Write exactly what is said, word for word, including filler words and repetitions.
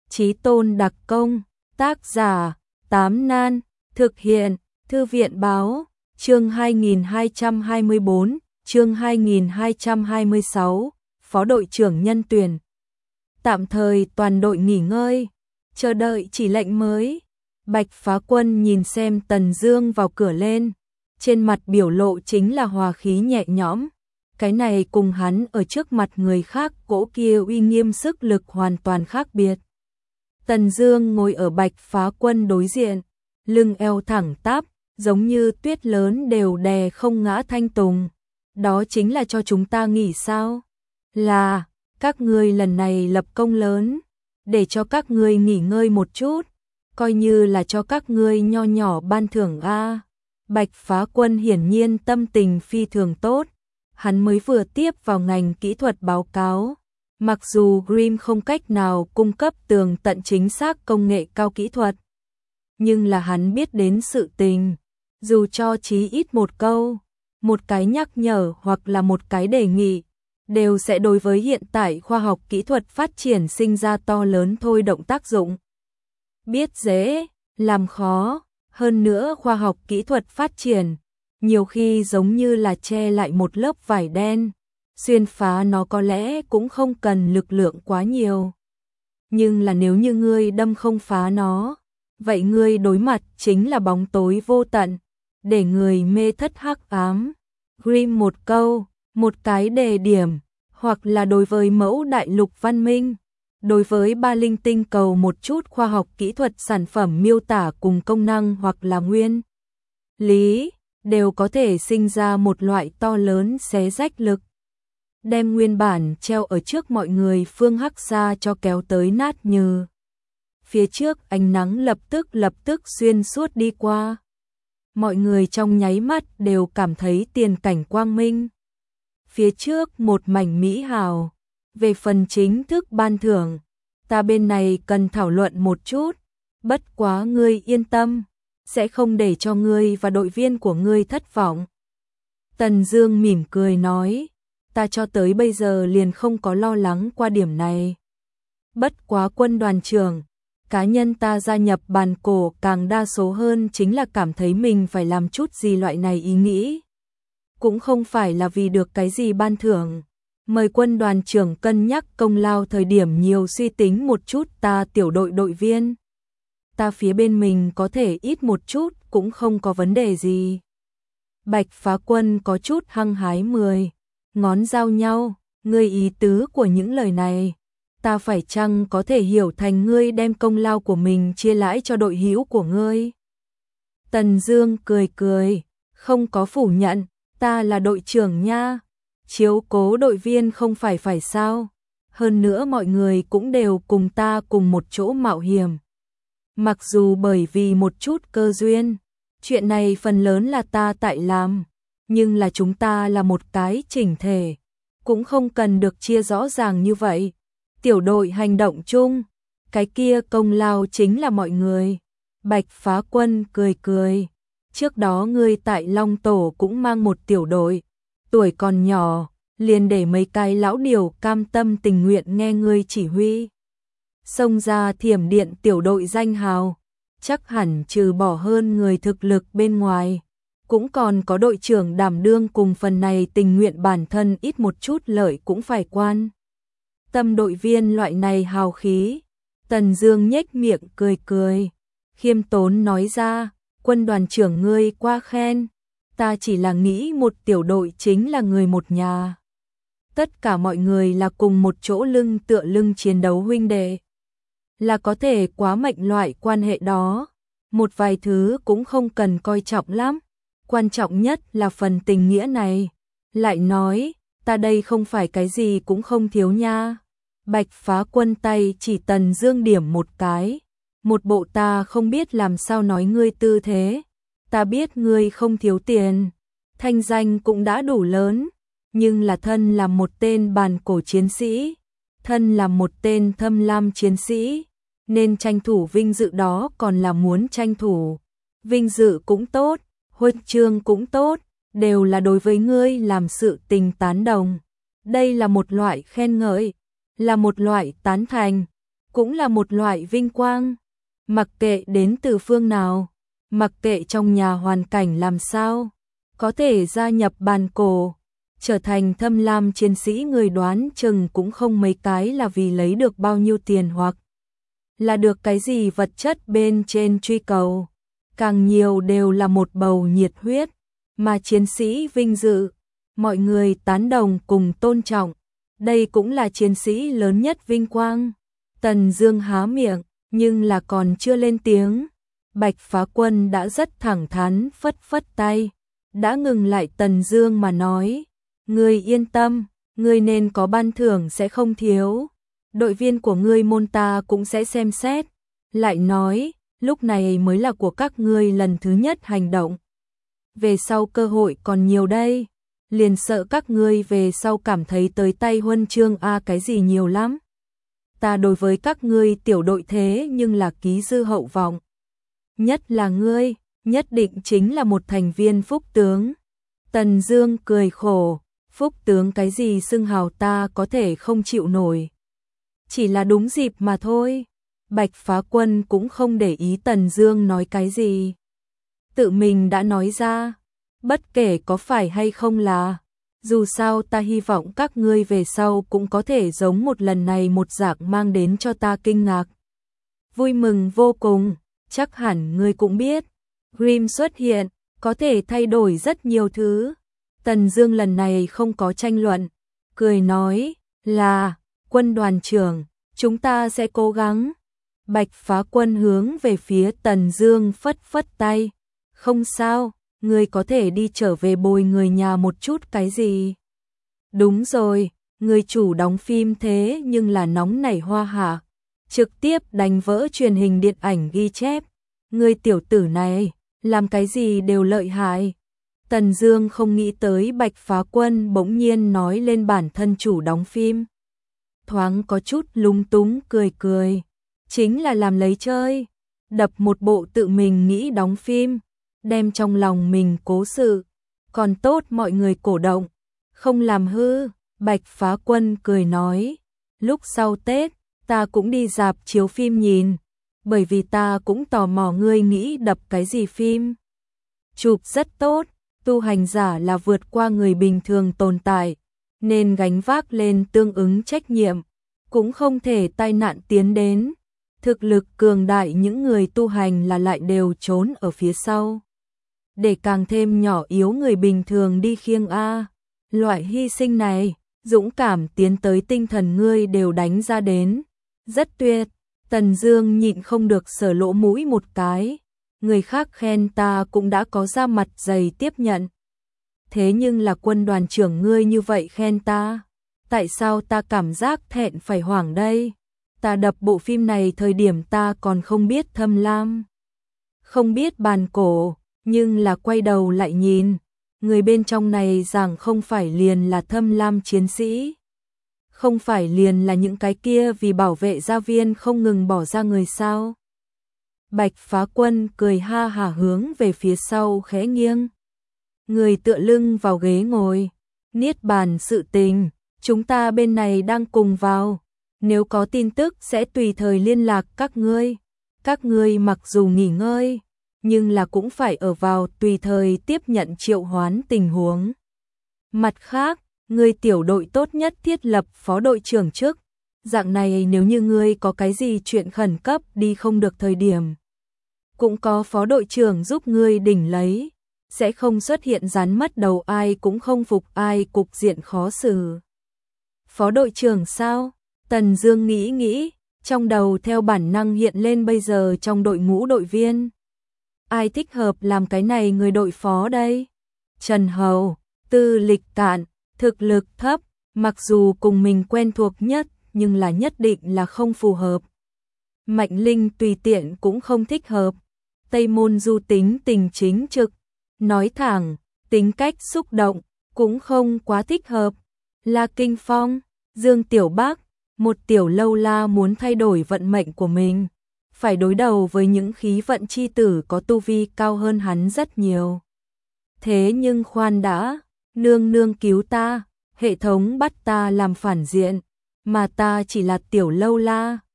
Chí tôn đặc công, tác giả, Tám Nan, thực hiện, Thư viện báo, chương hai nghìn hai trăm hai mươi bốn, chương hai nghìn hai trăm hai mươi sáu, Phó đội trưởng nhân tuyển. Tạm thời toàn đội nghỉ ngơi, chờ đợi chỉ lệnh mới. Bạch Phá Quân nhìn xem Tần Dương vào cửa lên, trên mặt biểu lộ chính là hòa khí nhẹ nhõm. Cái này cùng hắn ở trước mặt người khác cỗ kia uy nghiêm sức lực hoàn toàn khác biệt. Tần Dương ngồi ở Bạch Phá Quân đối diện, lưng eo thẳng tắp, giống như tuyết lớn đều đè không ngã thanh tùng. Đó chính là cho chúng ta nghỉ sao? Là, các ngươi lần này lập công lớn, để cho các ngươi nghỉ ngơi một chút, coi như là cho các ngươi nho nhỏ ban thưởng a. Bạch Phá Quân hiển nhiên tâm tình phi thường tốt, hắn mới vừa tiếp vào ngành kỹ thuật báo cáo. Mặc dù Grimm không cách nào cung cấp tường tận chính xác công nghệ cao kỹ thuật, nhưng là hắn biết đến sự tình, dù cho chí ít một câu, một cái nhắc nhở hoặc là một cái đề nghị, đều sẽ đối với hiện tại khoa học kỹ thuật phát triển sinh ra to lớn thôi động tác dụng. Biết dễ, làm khó, hơn nữa khoa học kỹ thuật phát triển, nhiều khi giống như là che lại một lớp vải đen, xuyên phá nó có lẽ cũng không cần lực lượng quá nhiều. Nhưng là nếu như ngươi đâm không phá nó, vậy ngươi đối mặt chính là bóng tối vô tận, để người mê thất hắc ám. Grimm một câu, một cái đề điểm, hoặc là đối với mẫu đại lục văn minh, đối với ba linh tinh cầu một chút khoa học kỹ thuật sản phẩm miêu tả cùng công năng hoặc là nguyên lý, đều có thể sinh ra một loại to lớn xé rách lực, đem nguyên bản treo ở trước mọi người phương hắc xa cho kéo tới nát như. Phía trước ánh nắng lập tức lập tức xuyên suốt đi qua. Mọi người trong nháy mắt đều cảm thấy tiền cảnh quang minh. Phía trước một mảnh mỹ hào. Về phần chính thức ban thưởng, ta bên này cần thảo luận một chút. Bất quá ngươi yên tâm, sẽ không để cho ngươi và đội viên của ngươi thất vọng. Tần Dương mỉm cười nói, ta cho tới bây giờ liền không có lo lắng qua điểm này. Bất quá Quân đoàn trưởng, cá nhân ta gia nhập bàn cổ càng đa số hơn chính là cảm thấy mình phải làm chút gì loại này ý nghĩ. Cũng không phải là vì được cái gì ban thưởng. Mời Quân đoàn trưởng cân nhắc công lao thời điểm nhiều suy tính một chút ta tiểu đội đội viên. Ta phía bên mình có thể ít một chút cũng không có vấn đề gì. Bạch Phá Quân có chút hăng hái mười, ngón giao nhau, ngươi ý tứ của những lời này. Ta phải chăng có thể hiểu thành ngươi đem công lao của mình chia lãi cho đội hữu của ngươi? Tần Dương cười cười, không có phủ nhận, ta là đội trưởng nha, chiếu cố đội viên không phải phải sao? Hơn nữa mọi người cũng đều cùng ta cùng một chỗ mạo hiểm. Mặc dù bởi vì một chút cơ duyên, chuyện này phần lớn là ta tại làm, nhưng là chúng ta là một cái chỉnh thể, cũng không cần được chia rõ ràng như vậy. Tiểu đội hành động chung, cái kia công lao chính là mọi người. Bạch Phá Quân cười cười, trước đó ngươi tại Long Tổ cũng mang một tiểu đội, tuổi còn nhỏ, liền để mấy cái lão điều cam tâm tình nguyện nghe ngươi chỉ huy. Xông ra Thiểm Điện tiểu đội danh hào, chắc hẳn trừ bỏ hơn người thực lực bên ngoài, cũng còn có đội trưởng đảm đương cùng phần này tình nguyện bản thân ít một chút lợi cũng phải quan. Tâm đội viên loại này hào khí. Tần Dương nhếch miệng cười cười, khiêm tốn nói ra, Quân đoàn trưởng ngươi quá khen, ta chỉ là nghĩ một tiểu đội chính là người một nhà. Tất cả mọi người là cùng một chỗ lưng tựa lưng chiến đấu huynh đệ, là có thể quá mệnh loại quan hệ đó. Một vài thứ cũng không cần coi trọng lắm, quan trọng nhất là phần tình nghĩa này. Lại nói, ta đây không phải cái gì cũng không thiếu nha. Bạch Phá Quân tay chỉ Tần Dương điểm một cái, một bộ ta không biết làm sao nói ngươi tư thế. Ta biết ngươi không thiếu tiền, thanh danh cũng đã đủ lớn, nhưng là thân là một tên bàn cổ chiến sĩ, thân là một tên thâm lam chiến sĩ, nên tranh thủ vinh dự đó còn là muốn tranh thủ. Vinh dự cũng tốt, huân chương cũng tốt, đều là đối với ngươi làm sự tình tán đồng. Đây là một loại khen ngợi, là một loại tán thành. cũng là một loại vinh quang. Mặc kệ đến từ phương nào, mặc kệ trong nhà hoàn cảnh làm sao, có thể gia nhập bàn cổ, trở thành Thâm Lam chiến sĩ, người đoán chừng cũng không mấy cái là vì lấy được bao nhiêu tiền hoặc là được cái gì vật chất bên trên truy cầu. Càng nhiều đều là một bầu nhiệt huyết, mà chiến sĩ vinh dự, mọi người tán đồng cùng tôn trọng. Đây cũng là chiến sĩ lớn nhất vinh quang. Tần Dương há miệng, nhưng là còn chưa lên tiếng. Bạch Phá Quân đã rất thẳng thắn phất phất tay, đã ngừng lại Tần Dương mà nói, ngươi yên tâm, ngươi nên có ban thưởng sẽ không thiếu. Đội viên của ngươi môn ta cũng sẽ xem xét. Lại nói, lúc này mới là của các ngươi lần thứ nhất hành động. Về sau cơ hội còn nhiều đây, liền sợ các ngươi về sau cảm thấy tới tay huân chương a cái gì nhiều lắm. Ta đối với các ngươi tiểu đội thế nhưng là ký dư hậu vọng. Nhất là ngươi, nhất định chính là một thành viên phúc tướng. Tần Dương cười khổ, phúc tướng cái gì xưng hào ta có thể không chịu nổi. Chỉ là đúng dịp mà thôi. Bạch Phá Quân cũng không để ý Tần Dương nói cái gì. Tự mình đã nói ra, bất kể có phải hay không là, dù sao ta hy vọng các ngươi về sau cũng có thể giống một lần này một dạng mang đến cho ta kinh ngạc. Vui mừng vô cùng, chắc hẳn ngươi cũng biết, Grimm xuất hiện, có thể thay đổi rất nhiều thứ. Tần Dương lần này không có tranh luận, cười nói, là, Quân đoàn trưởng, chúng ta sẽ cố gắng. Bạch Phá Quân hướng về phía Tần Dương phất phất tay, không sao, ngươi có thể đi trở về bồi người nhà một chút cái gì. Đúng rồi, người chủ đóng phim thế nhưng là nóng nảy hoa hạ, trực tiếp đánh vỡ truyền hình điện ảnh ghi chép. Ngươi tiểu tử này, làm cái gì đều lợi hại. Tần Dương không nghĩ tới Bạch Phá Quân bỗng nhiên nói lên bản thân chủ đóng phim. Thoáng có chút lúng túng cười cười, chính là làm lấy chơi, đập một bộ tự mình nghĩ đóng phim, đem trong lòng mình cố sự, còn tốt mọi người cổ động, không làm hư. Bạch Phá Quân cười nói, lúc sau Tết, ta cũng đi rạp chiếu phim nhìn, bởi vì ta cũng tò mò ngươi nghĩ đập cái gì phim. Chụp rất tốt, tu hành giả là vượt qua người bình thường tồn tại, nên gánh vác lên tương ứng trách nhiệm, cũng không thể tai nạn tiến đến. Thực lực cường đại những người tu hành là lại đều trốn ở phía sau, để càng thêm nhỏ yếu người bình thường đi khiêng a. Loại hy sinh này, dũng cảm tiến tới tinh thần ngươi đều đánh ra đến, rất tuyệt. Tần Dương nhịn không được sờ lỗ mũi một cái, người khác khen ta cũng đã có ra mặt dày tiếp nhận. Thế nhưng là quân đoàn trưởng ngươi như vậy khen ta, tại sao ta cảm giác thẹn phải hoảng đây? Ta đập bộ phim này thời điểm ta còn không biết Thâm Lam, không biết bàn cổ, nhưng là quay đầu lại nhìn, người bên trong này rằng không phải liền là Thâm Lam chiến sĩ, không phải liền là những cái kia vì bảo vệ gia viên không ngừng bỏ ra người sao? Bạch Phá Quân cười ha hả hướng về phía sau khẽ nghiêng, người tựa lưng vào ghế ngồi, niết bàn sự tình, chúng ta bên này đang cùng vào. Nếu có tin tức sẽ tùy thời liên lạc các ngươi. Các ngươi mặc dù nghỉ ngơi, nhưng là cũng phải ở vào tùy thời tiếp nhận triệu hoán tình huống. Mặt khác, ngươi tiểu đội tốt nhất thiết lập phó đội trưởng trước. Dạng này nếu như ngươi có cái gì chuyện khẩn cấp đi không được thời điểm, cũng có phó đội trưởng giúp ngươi đỉnh lấy, sẽ không xuất hiện rắn mất đầu ai cũng không phục ai cục diện khó xử. Phó đội trưởng sao? Tần Dương nghĩ nghĩ, trong đầu theo bản năng hiện lên bây giờ trong đội ngũ đội viên. Ai thích hợp làm cái này người đội phó đây? Trần Hầu, tư lịch cạn, thực lực thấp, mặc dù cùng mình quen thuộc nhất, nhưng là nhất định là không phù hợp. Mạnh Linh tùy tiện cũng không thích hợp. Tây Môn Du tính tình chính trực, nói thẳng, tính cách xúc động, cũng không quá thích hợp. La Kinh Phong, Dương Tiểu Bác, một tiểu lâu la muốn thay đổi vận mệnh của mình, phải đối đầu với những khí vận chi tử có tu vi cao hơn hắn rất nhiều. Thế nhưng khoan đã, nương nương cứu ta, hệ thống bắt ta làm phản diện, mà ta chỉ là tiểu lâu la,